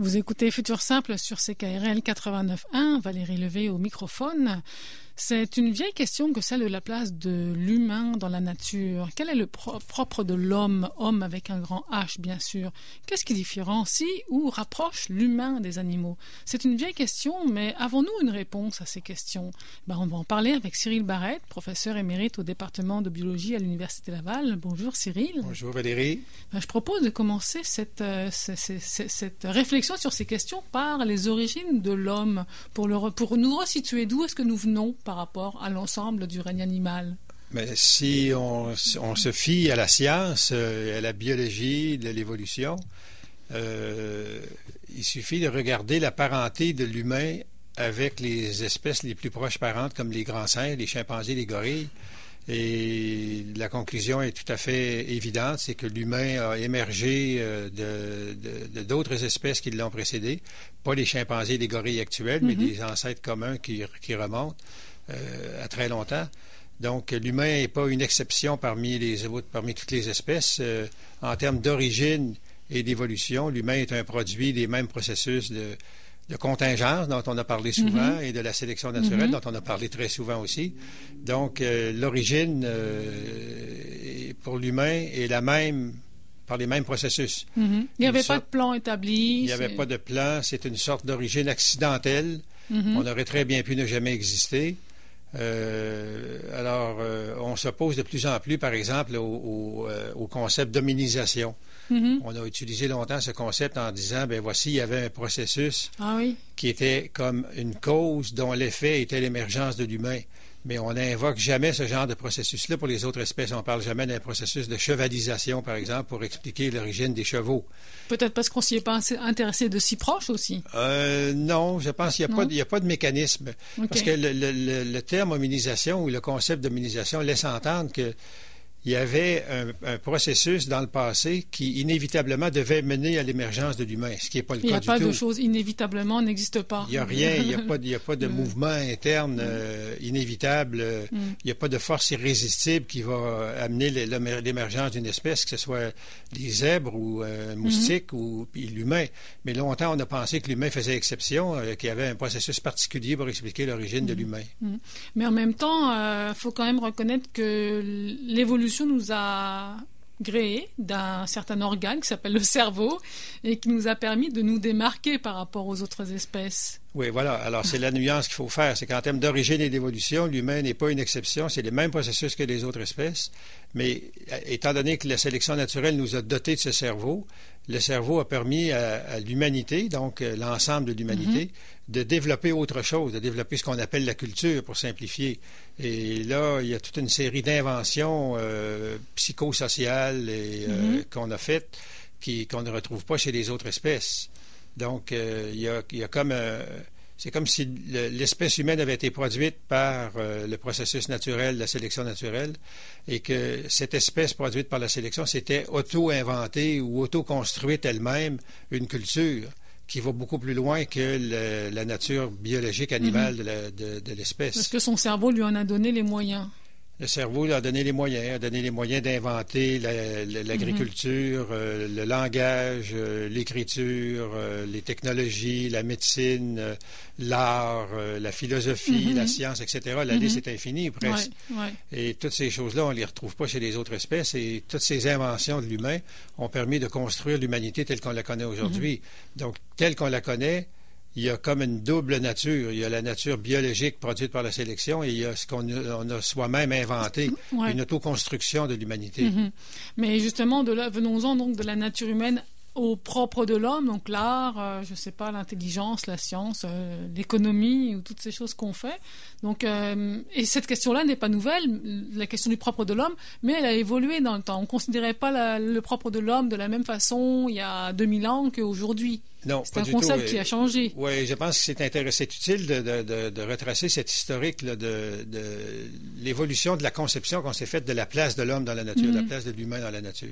Vous écoutez Futur Simple sur CKRL 89.1, Valérie Levé au microphone. C'est une vieille question que celle de la place de l'humain dans la nature. Quel est le propre de l'homme, homme avec un grand H bien sûr? Qu'est-ce qui différencie ou rapproche l'humain des animaux? C'est une vieille question, mais avons-nous une réponse à ces questions? On va en parler avec Cyril Barrette, professeur émérite au département de biologie à l'Université Laval. Bonjour Cyril. Bonjour Valérie. Je propose de commencer cette réflexion sur ces questions par les origines de l'homme, pour nous resituer d'où est-ce que nous venons par rapport à l'ensemble du règne animal. Mais si on se fie à la science, à la biologie, de l'évolution, il suffit de regarder la parenté de l'humain avec les espèces les plus proches parentes comme les grands singes, les chimpanzés, les gorilles. Et la conclusion est tout à fait évidente, c'est que l'humain a émergé d'autres espèces qui l'ont précédé, pas les chimpanzés et les gorilles actuels, mais des ancêtres communs qui remontent à très longtemps. Donc, l'humain n'est pas une exception parmi toutes les espèces. En termes d'origine et d'évolution, l'humain est un produit des mêmes processus de contingence dont on a parlé souvent et de la sélection naturelle dont on a parlé très souvent aussi. Donc, l'origine pour l'humain est la même par les mêmes processus. Il n'y avait pas de plan établi. Il n'y avait pas de plan. C'est une sorte d'origine accidentelle. On aurait très bien pu ne jamais exister. On s'oppose de plus en plus, par exemple, au concept d'hominisation. On a utilisé longtemps ce concept en disant, voici, il y avait un processus qui était comme une cause dont l'effet était l'émergence de l'humain. Mais on n'invoque jamais ce genre de processus-là pour les autres espèces. On ne parle jamais d'un processus de chevalisation, par exemple, pour expliquer l'origine des chevaux. Peut-être parce qu'on s'y est pas intéressé de si proche aussi. Non, je pense qu'il n'y a pas de mécanisme. Okay. Parce que le terme hominisation ou le concept d'hominisation laisse entendre que il y avait un processus dans le passé qui inévitablement devait mener à l'émergence de l'humain, ce qui n'est pas le cas du tout. Il n'y a pas de chose inévitablement n'existe pas. Il n'y a rien, il n'y a pas de mouvement interne inévitable, il n'y a pas de force irrésistible qui va amener l'émergence d'une espèce, que ce soit les zèbres ou moustiques ou l'humain. Mais longtemps, on a pensé que l'humain faisait exception, qu'il y avait un processus particulier pour expliquer l'origine de l'humain. Mais en même temps, il faut quand même reconnaître que l'évolution nous a gréé d'un certain organe qui s'appelle le cerveau et qui nous a permis de nous démarquer par rapport aux autres espèces. Oui, voilà. Alors, c'est la nuance qu'il faut faire. C'est qu'en termes d'origine et d'évolution, l'humain n'est pas une exception. C'est les mêmes processus que les autres espèces. Mais étant donné que la sélection naturelle nous a dotés de ce cerveau, le cerveau a permis à l'humanité, donc l'ensemble de l'humanité, de développer autre chose, de développer ce qu'on appelle la culture, pour simplifier. Et là, il y a toute une série d'inventions psychosociales qu'on a faites qu'on ne retrouve pas chez les autres espèces. Donc, il y a comme... c'est comme si l'espèce humaine avait été produite par le processus naturel, la sélection naturelle, et que cette espèce produite par la sélection s'était auto-inventée ou auto-construite elle-même une culture qui va beaucoup plus loin que la nature biologique animale de l'espèce. Parce que son cerveau lui en a donné les moyens. Le cerveau lui a donné les moyens d'inventer l'agriculture, le langage, l'écriture, les technologies, la médecine, l'art, la philosophie, la science, etc. La liste est infinie presque. Et toutes ces choses-là, on ne les retrouve pas chez les autres espèces. Et toutes ces inventions de l'humain ont permis de construire l'humanité telle qu'on la connaît aujourd'hui. Donc, telle qu'on la connaît, il y a comme une double nature. Il y a la nature biologique produite par la sélection et il y a ce qu'on a soi-même inventé, une autoconstruction de l'humanité. Mais justement, venons-en donc de la nature humaine au propre de l'homme, donc l'art, je ne sais pas, l'intelligence, la science, l'économie ou toutes ces choses qu'on fait. Donc, et cette question-là n'est pas nouvelle, la question du propre de l'homme, mais elle a évolué dans le temps. On ne considérait pas le propre de l'homme de la même façon il y a 2000 ans qu'aujourd'hui. Non, c'est un concept qui a changé. Oui, je pense que c'est utile de retracer cette historique là, de l'évolution de la conception qu'on s'est faite de la place de l'homme dans la nature, de la place de l'humain dans la nature.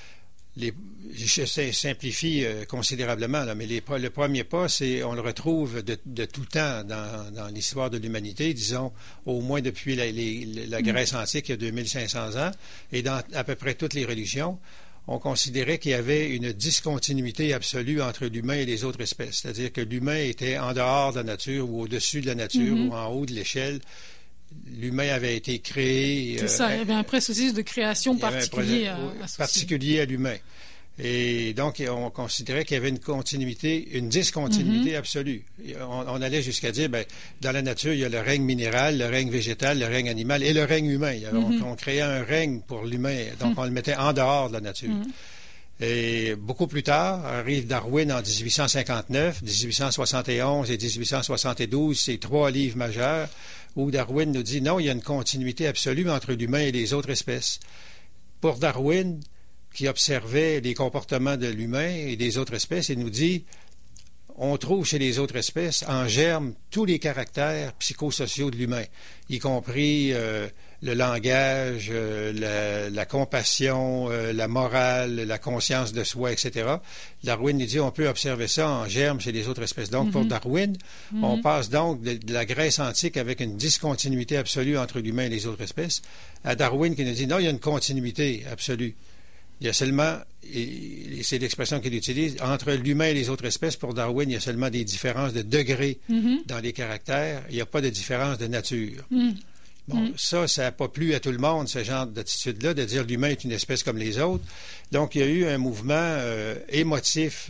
Je simplifie considérablement, là, mais le premier pas, on le retrouve de tout temps dans l'histoire de l'humanité, disons, au moins depuis la Grèce antique, il y a 2500 ans, et dans à peu près toutes les religions. on considérait qu'il y avait une discontinuité absolue entre l'humain et les autres espèces. C'est-à-dire que l'humain était en dehors de la nature ou au-dessus de la nature ou en haut de l'échelle. L'humain avait été créé... C'est ça, il y avait un processus de création particulier à l'humain. Et donc, on considérait qu'il y avait une discontinuité absolue. On allait jusqu'à dire, dans la nature, il y a le règne minéral, le règne végétal, le règne animal et le règne humain. On créait un règne pour l'humain, donc on le mettait en dehors de la nature. Et beaucoup plus tard, arrive Darwin en 1859, 1871 et 1872, ces 3 livres majeurs, où Darwin nous dit, non, il y a une continuité absolue entre l'humain et les autres espèces. Pour Darwin, qui observait les comportements de l'humain et des autres espèces, il nous dit, on trouve chez les autres espèces en germe tous les caractères psychosociaux de l'humain, y compris le langage, la compassion, la morale, la conscience de soi, etc. Darwin nous dit, on peut observer ça en germe chez les autres espèces. Donc, pour Darwin, on passe donc de la Grèce antique avec une discontinuité absolue entre l'humain et les autres espèces, à Darwin qui nous dit, non, il y a une continuité absolue. Il y a seulement, et c'est l'expression qu'il utilise, entre l'humain et les autres espèces, pour Darwin, il y a seulement des différences de degrés dans les caractères. Il n'y a pas de différence de nature. Bon, ça n'a pas plu à tout le monde, ce genre d'attitude-là, de dire l'humain est une espèce comme les autres. Donc, il y a eu un mouvement émotif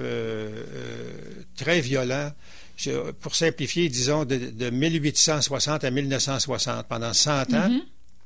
très violent. Pour simplifier, disons, de 1860 à 1960, pendant 100 ans,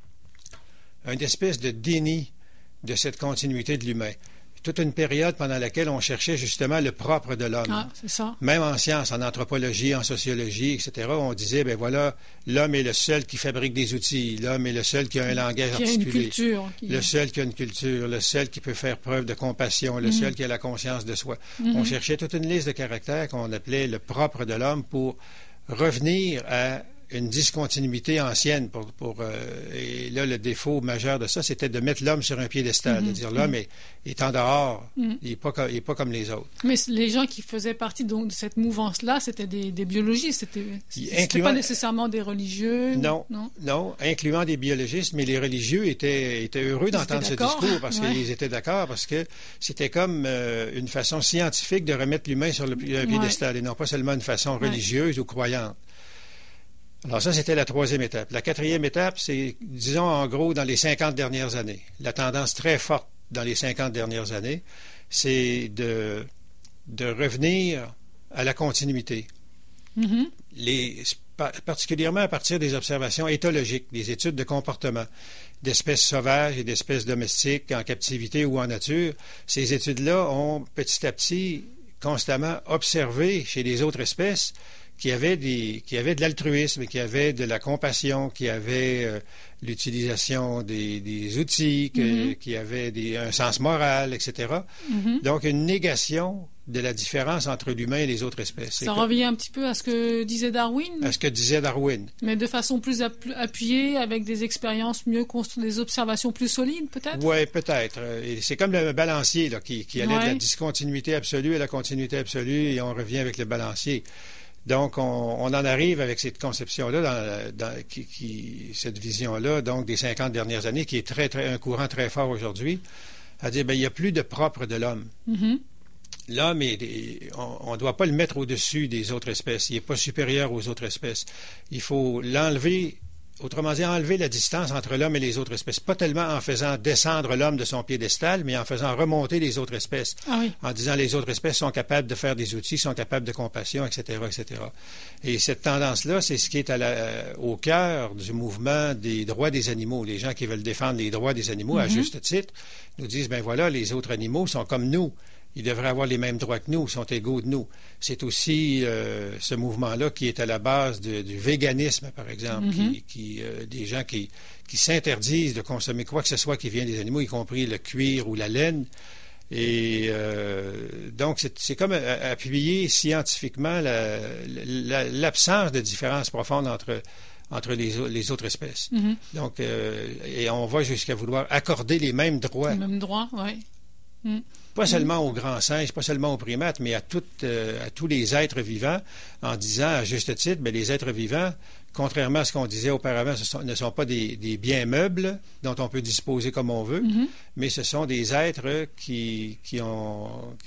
une espèce de déni de cette continuité de l'humain. Toute une période pendant laquelle on cherchait justement le propre de l'homme. Ah, c'est ça. Même en sciences, en anthropologie, en sociologie, etc., on disait, voilà, l'homme est le seul qui fabrique des outils, l'homme est le seul qui a un langage articulé, le seul qui a une culture, le seul qui peut faire preuve de compassion, le seul qui a la conscience de soi. On cherchait toute une liste de caractères qu'on appelait le propre de l'homme pour revenir à une discontinuité ancienne. Et là, le défaut majeur de ça, c'était de mettre l'homme sur un piédestal, de dire l'homme est en dehors, il n'est pas comme les autres. Mais les gens qui faisaient partie donc, de cette mouvance-là, c'était des biologistes, c'était pas nécessairement des religieux? Non, incluant des biologistes, mais les religieux étaient heureux d'entendre ce discours parce qu'ils étaient d'accord, parce que c'était comme une façon scientifique de remettre l'humain sur le piédestal et non pas seulement une façon religieuse ou croyante. Alors ça, c'était la 3e étape. La 4e étape, c'est, disons, en gros, dans les 50 dernières années. La tendance très forte dans les 50 dernières années, c'est de revenir à la continuité. Particulièrement à partir des observations éthologiques, des études de comportement d'espèces sauvages et d'espèces domestiques en captivité ou en nature. Ces études-là ont petit à petit constamment observé chez les autres espèces qui avaient de l'altruisme, qui avaient de la compassion, qui avaient l'utilisation des outils, qui avaient un sens moral, etc. Donc, une négation de la différence entre l'humain et les autres espèces. Ça revient un petit peu à ce que disait Darwin? À ce que disait Darwin. Mais de façon plus appuyée, avec des expériences mieux construites, des observations plus solides, peut-être? Oui, peut-être. Et c'est comme le balancier là, qui allait de la discontinuité absolue à la continuité absolue, et on revient avec le balancier. Donc, on en arrive avec cette conception-là, cette vision-là, donc des 50 dernières années, qui est un courant très fort aujourd'hui, à dire, il n'y a plus de propre de l'homme. L'homme, on ne doit pas le mettre au-dessus des autres espèces. Il n'est pas supérieur aux autres espèces. Il faut l'enlever, autrement dit, enlever la distance entre l'homme et les autres espèces. Pas tellement en faisant descendre l'homme de son piédestal, mais en faisant remonter les autres espèces. En disant les autres espèces sont capables de faire des outils, sont capables de compassion, etc., etc. Et cette tendance-là, c'est ce qui est au cœur du mouvement des droits des animaux. Les gens qui veulent défendre les droits des animaux, à juste titre, nous disent, voilà, les autres animaux sont comme nous. Ils devraient avoir les mêmes droits que nous, ils sont égaux de nous. C'est aussi ce mouvement-là qui est à la base du véganisme, par exemple, des gens qui s'interdisent de consommer quoi que ce soit qui vient des animaux, y compris le cuir ou la laine. Et donc, c'est comme appuyer scientifiquement l'absence de différence profonde entre les autres espèces. Donc, et on va jusqu'à vouloir accorder les mêmes droits. Les mêmes droits, oui. pas seulement aux grands singes, pas seulement aux primates, mais à tous les êtres vivants, en disant à juste titre, bien, les êtres vivants, contrairement à ce qu'on disait auparavant, ne sont pas des biens meubles dont on peut disposer comme on veut, mais ce sont des êtres qui ont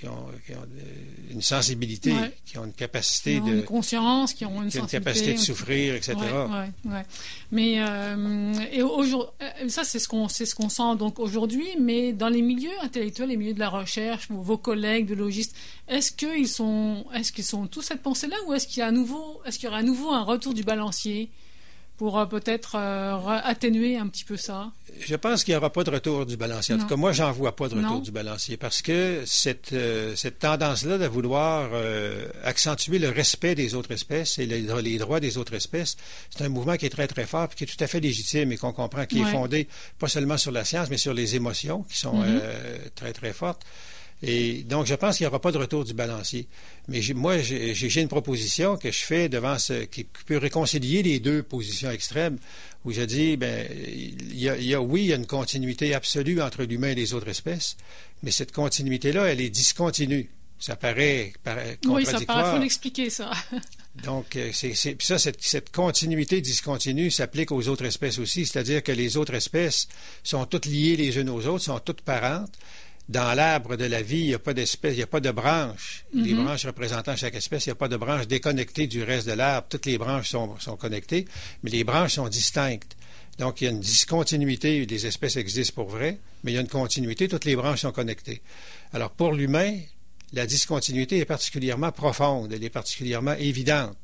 une sensibilité, qui ont une capacité une conscience, qui ont une sensibilité, capacité de souffrir, etc. Mais ça, c'est ce qu'on sent donc aujourd'hui, mais dans les milieux intellectuels, les milieux de la recherche, vos collègues biologistes, est-ce qu'ils sont tous cette pensée-là, ou est-ce qu'il y aura à nouveau un retour du balancier pour peut-être atténuer un petit peu ça? Je pense qu'il n'y aura pas de retour du balancier. En tout cas, moi, j'en vois pas de retour du balancier, parce que cette tendance-là de vouloir accentuer le respect des autres espèces et les droits des autres espèces, c'est un mouvement qui est très, très fort, puis qui est tout à fait légitime et qu'on comprend, qui est fondé pas seulement sur la science, mais sur les émotions qui sont très, très fortes. Et donc, je pense qu'il n'y aura pas de retour du balancier. Mais moi, j'ai une proposition que je fais qui peut réconcilier les deux positions extrêmes, où je dis, il y a une continuité absolue entre l'humain et les autres espèces, mais cette continuité-là, elle est discontinue. Ça paraît contradictoire. Oui, ça paraît, il faut l'expliquer, ça. Donc, cette continuité discontinue s'applique aux autres espèces aussi, c'est-à-dire que les autres espèces sont toutes liées les unes aux autres, sont toutes parentes. Dans l'arbre de la vie, il n'y a pas d'espèce, il n'y a pas de branches. Les branches représentant chaque espèce, il n'y a pas de branches déconnectées du reste de l'arbre. Toutes les branches sont connectées, mais les branches sont distinctes. Donc, il y a une discontinuité. Les espèces existent pour vrai, mais il y a une continuité. Toutes les branches sont connectées. Alors, pour l'humain, la discontinuité est particulièrement profonde. Elle est particulièrement évidente.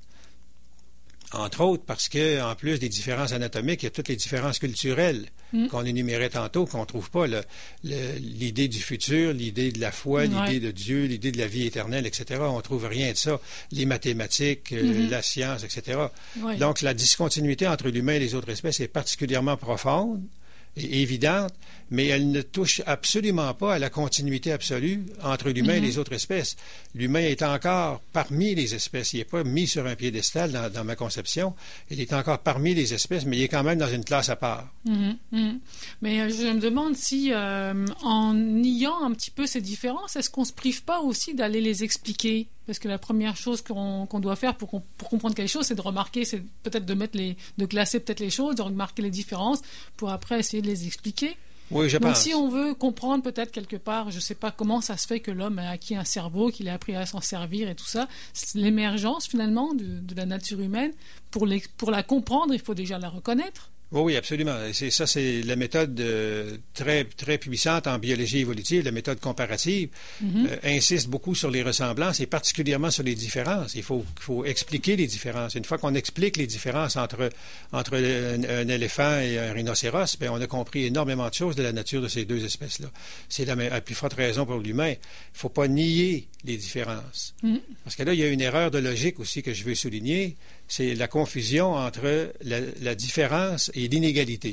Entre autres parce que, en plus des différences anatomiques, il y a toutes les différences culturelles qu'on énumérait tantôt, qu'on ne trouve pas. L'idée du futur, l'idée de la foi, l'idée de Dieu, l'idée de la vie éternelle, etc. On ne trouve rien de ça. Les mathématiques, la science, etc. Donc, la discontinuité entre l'humain et les autres espèces est particulièrement profonde et évidente, mais elle ne touche absolument pas à la continuité absolue entre l'humain et les autres espèces. L'humain est encore parmi les espèces. Il n'est pas mis sur un piédestal dans ma conception. Il est encore parmi les espèces, mais il est quand même dans une classe à part. Mais je me demande si, en niant un petit peu ces différences, est-ce qu'on ne se prive pas aussi d'aller les expliquer? Parce que la première chose qu'on doit faire pour comprendre quelque chose, c'est de remarquer, c'est peut-être de classer peut-être les choses, de remarquer les différences, pour après essayer de les expliquer. Oui, je pense. Donc, si on veut comprendre peut-être quelque part, je ne sais pas comment ça se fait que l'homme a acquis un cerveau, qu'il a appris à s'en servir et tout ça, l'émergence finalement de la nature humaine, pour la comprendre, il faut déjà la reconnaître. Oui, absolument. C'est la méthode très, très puissante en biologie évolutive, la méthode comparative, insiste beaucoup sur les ressemblances et particulièrement sur les différences. Il faut expliquer les différences. Une fois qu'on explique les différences entre un éléphant et un rhinocéros, on a compris énormément de choses de la nature de ces deux espèces-là. C'est la plus forte raison pour l'humain. Il ne faut pas nier les différences. Parce que là, il y a une erreur de logique aussi que je veux souligner. C'est la confusion entre la différence et l'inégalité.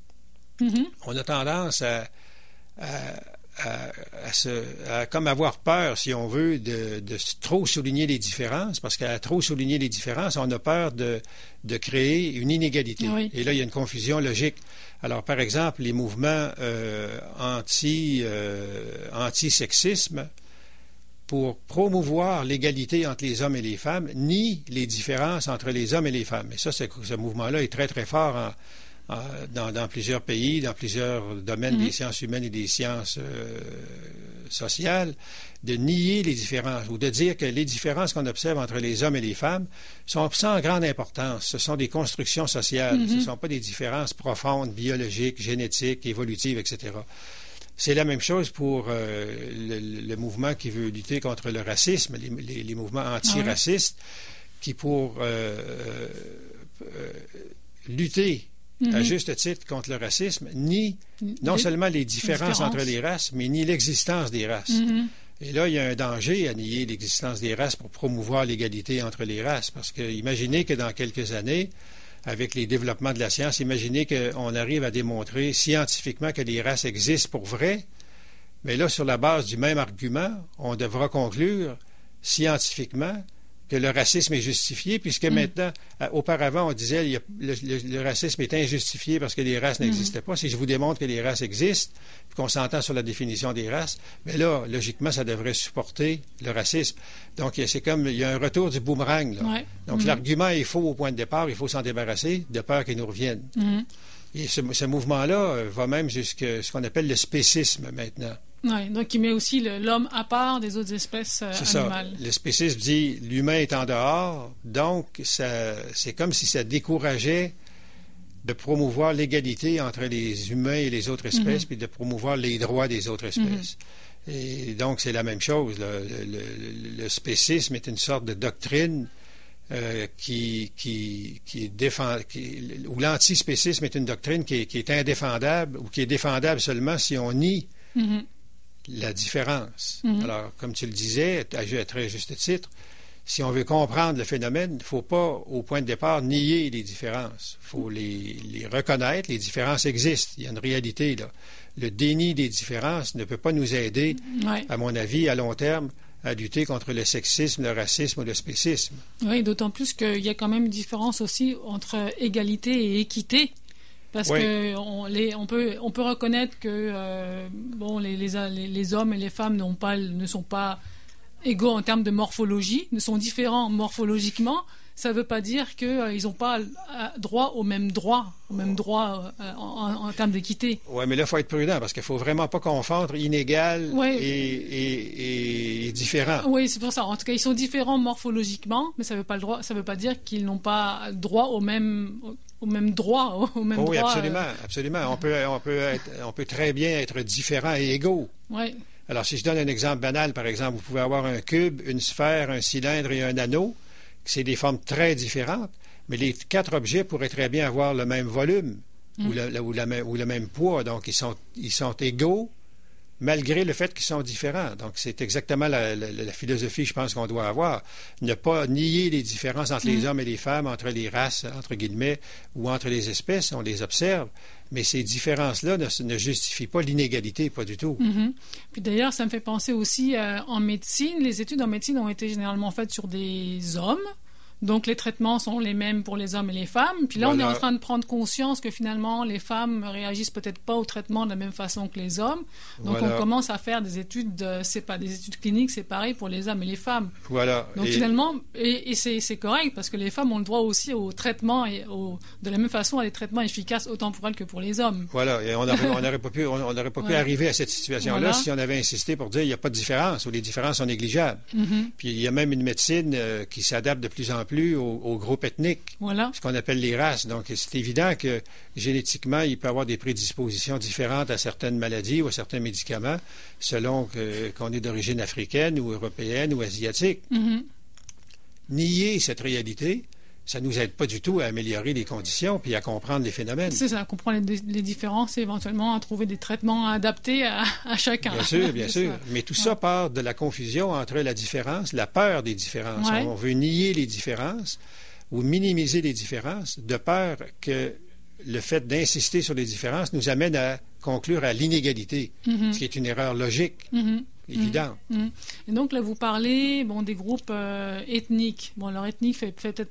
On a tendance à comme avoir peur, si on veut, de trop souligner les différences, parce qu'à trop souligner les différences, on a peur de créer une inégalité. Oui. Et là, il y a une confusion logique. Alors, par exemple, les mouvements anti-sexisme, pour promouvoir l'égalité entre les hommes et les femmes, nient les différences entre les hommes et les femmes. Et ça, ce mouvement-là est très, très fort dans plusieurs pays, dans plusieurs domaines des sciences humaines et des sciences sociales, de nier les différences ou de dire que les différences qu'on observe entre les hommes et les femmes sont sans grande importance. Ce sont des constructions sociales. Ce ne sont pas des différences profondes, biologiques, génétiques, évolutives, etc. C'est la même chose pour le mouvement qui veut lutter contre le racisme, les mouvements antiracistes, qui pour lutter à juste titre contre le racisme, nient non seulement les différences entre les races, mais nient l'existence des races. Et là, il y a un danger à nier l'existence des races pour promouvoir l'égalité entre les races, parce que imaginez que dans quelques années, avec les développements de la science, imaginez qu'on arrive à démontrer scientifiquement que les races existent pour vrai, mais là, sur la base du même argument, on devra conclure scientifiquement que le racisme est justifié, puisque maintenant, auparavant, on disait le racisme est injustifié parce que les races n'existaient pas. Si je vous démontre que les races existent, puis qu'on s'entend sur la définition des races, mais là, logiquement, ça devrait supporter le racisme. Donc, c'est comme, il y a un retour du boomerang, là. Ouais. Donc, l'argument est faux au point de départ, il faut s'en débarrasser, de peur qu'il nous revienne. Et ce mouvement-là va même jusqu'à ce qu'on appelle le spécisme maintenant. Oui, donc il met aussi l'homme à part des autres espèces animales. Ça. Le spécisme dit l'humain est en dehors, donc c'est comme si ça décourageait de promouvoir l'égalité entre les humains et les autres espèces, puis de promouvoir les droits des autres espèces. Et donc c'est la même chose. Le spécisme est une sorte de doctrine où l'antispécisme est une doctrine qui est indéfendable ou qui est défendable seulement si on nie la différence. Alors, comme tu le disais, à très juste titre, si on veut comprendre le phénomène, il ne faut pas, au point de départ, nier les différences. Il faut les reconnaître. Les différences existent. Il y a une réalité, là. Le déni des différences ne peut pas nous aider, à mon avis, à long terme, à lutter contre le sexisme, le racisme ou le spécisme. Oui, d'autant plus qu'il y a quand même une différence aussi entre égalité et équité. Parce qu'on peut reconnaître que les hommes et les femmes ne sont pas égaux en termes de morphologie, ne sont différents morphologiquement. Ça ne veut pas dire qu'ils n'ont pas droit au même droit en termes d'équité. Oui, mais là, il faut être prudent parce qu'il ne faut vraiment pas confondre inégal et différent. Oui, c'est pour ça. En tout cas, ils sont différents morphologiquement, mais ça ne veut pas dire qu'ils n'ont pas droit au même droit. Oui, absolument. On peut très bien être différents et égaux. Oui. Alors, si je donne un exemple banal, par exemple, vous pouvez avoir un cube, une sphère, un cylindre et un anneau. C'est des formes très différentes, mais les 4 objets pourraient très bien avoir le même volume ou le même poids. Donc, ils sont égaux malgré le fait qu'ils sont différents. Donc, c'est exactement la philosophie, je pense, qu'on doit avoir. Ne pas nier les différences entre les hommes et les femmes, entre les races, entre guillemets, ou entre les espèces. On les observe, mais ces différences-là ne justifient pas l'inégalité, pas du tout. Puis d'ailleurs, ça me fait penser aussi en médecine. Les études en médecine ont été généralement faites sur des hommes. Donc, les traitements sont les mêmes pour les hommes et les femmes. Puis là, on est en train de prendre conscience que finalement, les femmes réagissent peut-être pas au traitement de la même façon que les hommes. Donc, on commence à faire des études, des études cliniques séparées pour les hommes et les femmes. Voilà. Donc, finalement, c'est correct parce que les femmes ont le droit aussi au traitement de la même façon à des traitements efficaces autant pour elles que pour les hommes. Voilà. Et on n'aurait pas pu arriver à cette situation-là si on avait insisté pour dire qu'il n'y a pas de différence ou les différences sont négligeables. Puis, il y a même une médecine qui s'adapte de plus en plus aux groupes ethniques, ce qu'on appelle les races. Donc, c'est évident que génétiquement, il peut y avoir des prédispositions différentes à certaines maladies ou à certains médicaments selon qu'on est d'origine africaine ou européenne ou asiatique. Nier cette réalité, ça ne nous aide pas du tout à améliorer les conditions puis à comprendre les phénomènes. C'est ça, comprendre les différences et éventuellement à trouver des traitements adaptés à chacun. Bien sûr. Mais tout ça part de la confusion entre la différence, la peur des différences. On veut nier les différences ou minimiser les différences de peur que le fait d'insister sur les différences nous amène à conclure à l'inégalité, ce qui est une erreur logique. Évident. Et donc là, vous parlez des groupes ethniques. Leur ethnique fait peut-être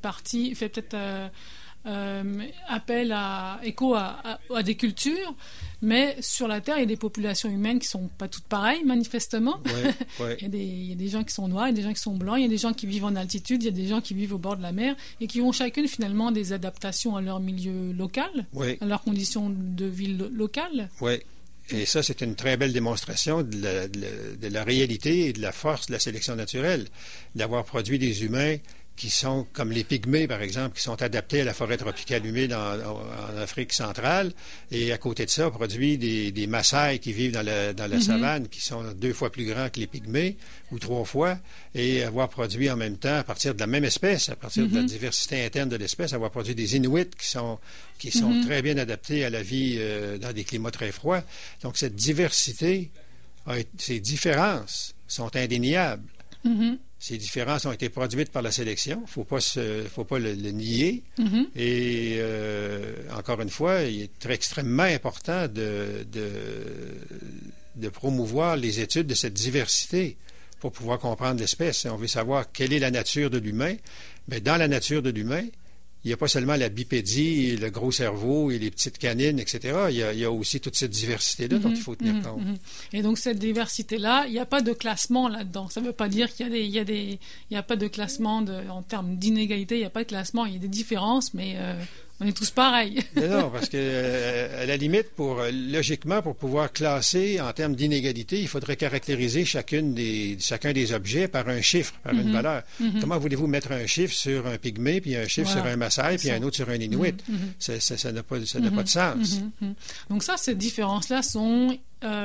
écho à des cultures, mais sur la Terre, il y a des populations humaines qui ne sont pas toutes pareilles, manifestement. Il y a des gens qui sont noirs, il y a des gens qui sont blancs, il y a des gens qui vivent en altitude, il y a des gens qui vivent au bord de la mer et qui ont chacune finalement des adaptations à leur milieu local, à leurs conditions de vie locales. Et ça, c'est une très belle démonstration de la réalité et de la force de la sélection naturelle, d'avoir produit des humains qui sont, comme les pygmées, par exemple, qui sont adaptés à la forêt tropicale humide en Afrique centrale, et à côté de ça, produit des Maasai qui vivent dans la savane, qui sont 2 fois plus grands que les pygmées, ou 3 fois, et avoir produit en même temps, à partir de la même espèce, à partir de la diversité interne de l'espèce, avoir produit des Inuits qui sont très bien adaptés à la vie dans des climats très froids. Donc, cette diversité, ces différences sont indéniables. Ces différences ont été produites par la sélection. Il ne faut pas le nier. Et encore une fois, il est extrêmement important de promouvoir les études de cette diversité pour pouvoir comprendre l'espèce. On veut savoir quelle est la nature de l'humain. Mais dans la nature de l'humain, il n'y a pas seulement la bipédie, et le gros cerveau et les petites canines, etc. Il y a aussi toute cette diversité-là dont il faut tenir compte. Et donc, cette diversité-là, il n'y a pas de classement là-dedans. Ça ne veut pas dire qu'il y a pas de classement en termes d'inégalité, il n'y a pas de classement, il y a des différences, mais on est tous pareils. Non, parce que à la limite, logiquement, pour pouvoir classer en termes d'inégalité, il faudrait caractériser chacun des objets par un chiffre, par une valeur. Comment voulez-vous mettre un chiffre sur un pygmée, puis un chiffre sur un Maasai, puis un autre sur un Inuit? Ça n'a pas de sens. Donc ça, ces différences-là sont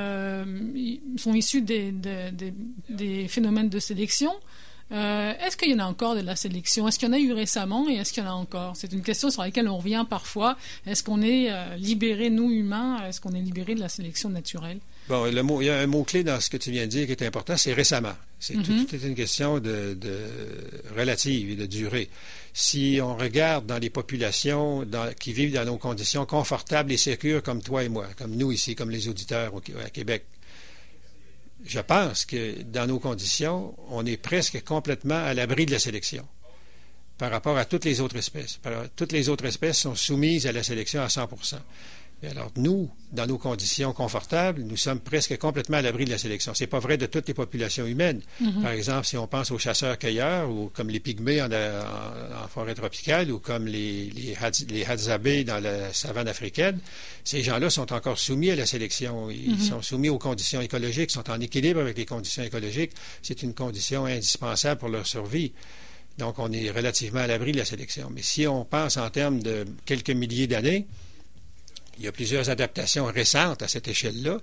issues des phénomènes de sélection. Est-ce qu'il y en a encore de la sélection? Est-ce qu'il y en a eu récemment et est-ce qu'il y en a encore? C'est une question sur laquelle on revient parfois. Est-ce qu'on est libérés, nous humains, est-ce qu'on est libérés de la sélection naturelle? Bon, il y a un mot-clé dans ce que tu viens de dire qui est important, c'est récemment. Tout est une question de relative et de durée. Si on regarde dans les populations qui vivent dans nos conditions confortables et sécures comme toi et moi, comme nous ici, comme les auditeurs à Québec, je pense que dans nos conditions, on est presque complètement à l'abri de la sélection par rapport à toutes les autres espèces. Toutes les autres espèces sont soumises à la sélection à 100%. Et alors, nous, dans nos conditions confortables, nous sommes presque complètement à l'abri de la sélection. C'est pas vrai de toutes les populations humaines. Par exemple, si on pense aux chasseurs-cueilleurs, ou comme les pygmées en forêt tropicale, ou comme les Hadzabe dans la savane africaine, ces gens-là sont encore soumis à la sélection. Ils sont soumis aux conditions écologiques, sont en équilibre avec les conditions écologiques. C'est une condition indispensable pour leur survie. Donc, on est relativement à l'abri de la sélection. Mais si on pense en termes de quelques milliers d'années, il y a plusieurs adaptations récentes à cette échelle-là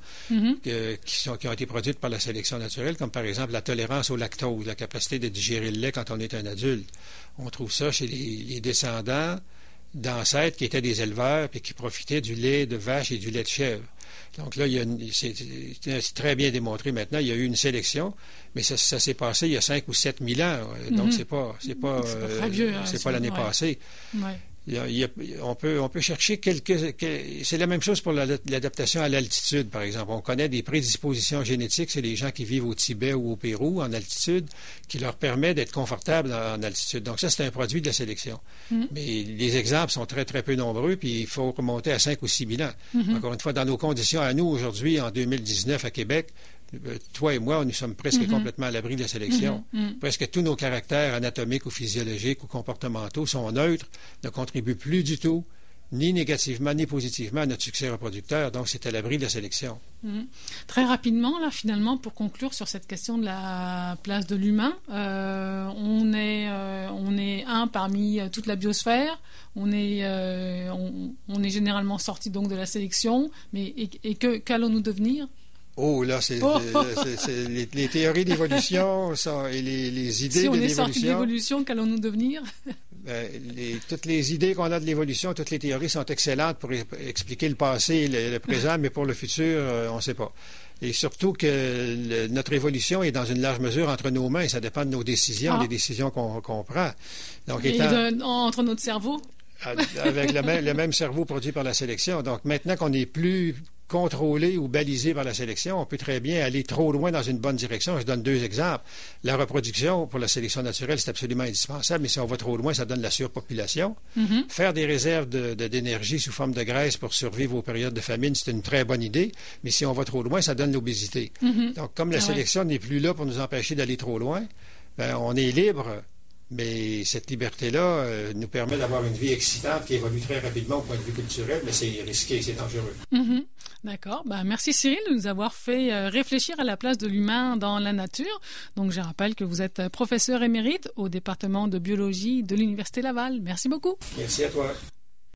qui ont été produites par la sélection naturelle, comme par exemple la tolérance au lactose, la capacité de digérer le lait quand on est un adulte. On trouve ça chez les descendants d'ancêtres qui étaient des éleveurs et qui profitaient du lait de vache et du lait de chèvre. Donc là, c'est très bien démontré maintenant, il y a eu une sélection, mais ça s'est passé il y a 5 ou 7 000 ans. Donc c'est pas très vieux, c'est pas l'année passée. Ouais. On peut chercher c'est la même chose pour l'adaptation à l'altitude, par exemple. On connaît des prédispositions génétiques, c'est les gens qui vivent au Tibet ou au Pérou, en altitude, qui leur permet d'être confortables en altitude. Donc ça, c'est un produit de la sélection. Mais les exemples sont très, très peu nombreux, puis il faut remonter à 5 ou 6 000 ans. Encore une fois, dans nos conditions à nous, aujourd'hui, en 2019, à Québec, toi et moi, nous sommes presque complètement à l'abri de la sélection. Presque tous nos caractères anatomiques ou physiologiques ou comportementaux sont neutres, ne contribuent plus du tout, ni négativement ni positivement à notre succès reproducteur. Donc, c'est à l'abri de la sélection. Très rapidement, là, finalement, pour conclure sur cette question de la place de l'humain, on est un parmi toute la biosphère. On est généralement sorti donc de la sélection, mais qu'allons-nous devenir? Oh, là, les théories d'évolution et les idées de l'évolution. Si on est sorti de l'évolution, qu'allons-nous devenir? Toutes les idées qu'on a de l'évolution, toutes les théories sont excellentes pour expliquer le passé et le présent, mais pour le futur, on ne sait pas. Et surtout que notre évolution est dans une large mesure entre nos mains, et ça dépend de nos décisions, des décisions qu'on prend. Donc, entre notre cerveau? Avec le même cerveau produit par la sélection. Donc, maintenant qu'on n'est plus contrôlé ou balisé par la sélection, on peut très bien aller trop loin dans une bonne direction. Je donne 2 exemples. La reproduction pour la sélection naturelle, c'est absolument indispensable, mais si on va trop loin, ça donne la surpopulation. Faire des réserves d'énergie sous forme de graisse pour survivre aux périodes de famine, c'est une très bonne idée, mais si on va trop loin, ça donne l'obésité. Donc, comme la sélection n'est plus là pour nous empêcher d'aller trop loin, on est libre. Mais cette liberté-là nous permet d'avoir une vie excitante qui évolue très rapidement au point de vue culturel, mais c'est risqué, c'est dangereux. D'accord. Merci Cyril de nous avoir fait réfléchir à la place de l'humain dans la nature. Donc je rappelle que vous êtes professeur émérite au département de biologie de l'Université Laval. Merci beaucoup. Merci à toi.